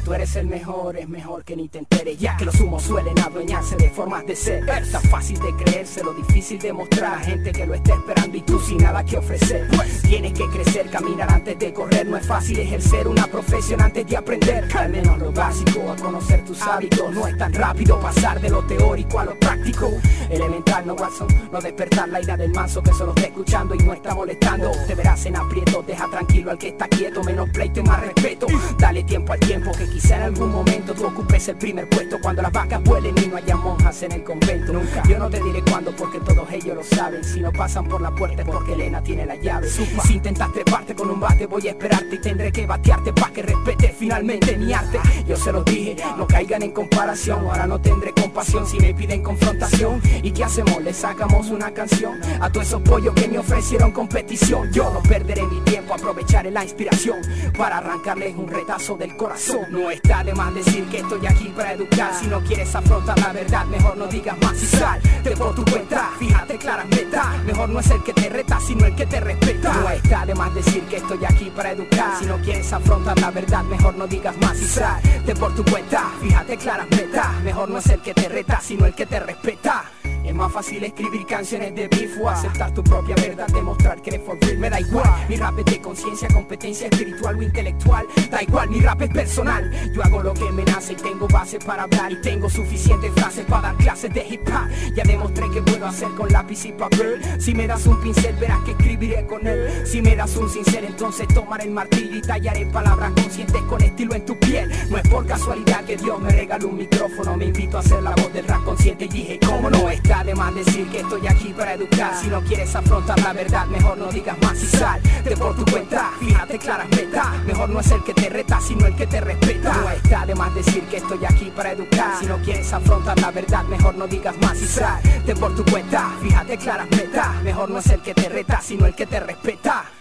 tú eres el mejor, es mejor que ni te enteres, ya que los humos suelen adueñarse de formas de ser. Es tan fácil de creerse, lo difícil de mostrar a gente que lo está esperando y tú sin nada que ofrecer. Pues tienes que crecer, caminar antes de correr. No es fácil ejercer una profesión antes de aprender, al menos lo básico, a conocer tus hábitos. No es tan rápido pasar de lo teórico a lo práctico. Elemental, no Watson, no despertar la ira del manso que solo está escuchando y no está molestando. Te verás en aprieto, deja tranquilo al que está quieto, menos pleito y más respeto. Dale tiempo al tiempo, que quizá en algún momento tú ocupes el primer puesto. Cuando las vacas vuelen y no haya monjas en el convento. Nunca, yo no te diré cuándo porque todos ellos lo saben. Si no pasan por la puerta es porque Elena tiene la llave. Si intentas treparte con un bate voy a esperarte y tendré que batearte pa' que respete finalmente mi arte. Yo se los dije, no caigan en comparación. Ahora no tendré compasión si me piden confrontación. ¿Y qué hacemos? Le sacamos una canción a todos esos pollos que me ofrecieron competición. Yo no perderé mi tiempo, aprovecharé la inspiración para arrancarles un retazo del corazón. No está de más decir que estoy aquí para educar. Si no quieres afrontar la verdad, mejor no digas más y salte por tu cuenta. Fíjate claras metas, mejor no es el que te reta, sino el que te respeta. No está de más decir que estoy aquí para educar. Si no quieres afrontar la verdad, mejor no digas más y salte por tu cuenta. Fíjate claras metas, mejor no es el que te reta, sino el que te respeta. Es más fácil escribir canciones de beef o aceptar tu propia verdad, demostrar que eres for real. Me da igual, mi rap es de conciencia, competencia espiritual o intelectual. Da igual, mi rap es personal. Yo hago lo que me nace y tengo base para hablar. Y tengo suficientes frases para dar clases de hip hop. Ya demostré que puedo hacer con lápiz y papel. Si me das un pincel verás que escribiré con él. Si me das un cincel entonces tomaré el martillo y tallaré palabras conscientes con estilo en tu piel. No es por casualidad que Dios me regaló un micrófono. Me invito a ser la voz del rap consciente y dije cómo no está de más decir que estoy aquí para educar. Si no quieres afrontar la verdad, mejor no digas más y salte por tu cuenta. Fíjate claras metas, mejor no es el que te reta, sino el que te respeta. No está de más decir que estoy aquí para educar. Si no quieres afrontar la verdad, mejor no digas más y salte por tu cuenta. Fíjate claras metas, mejor no es el que te reta, sino el que te respeta.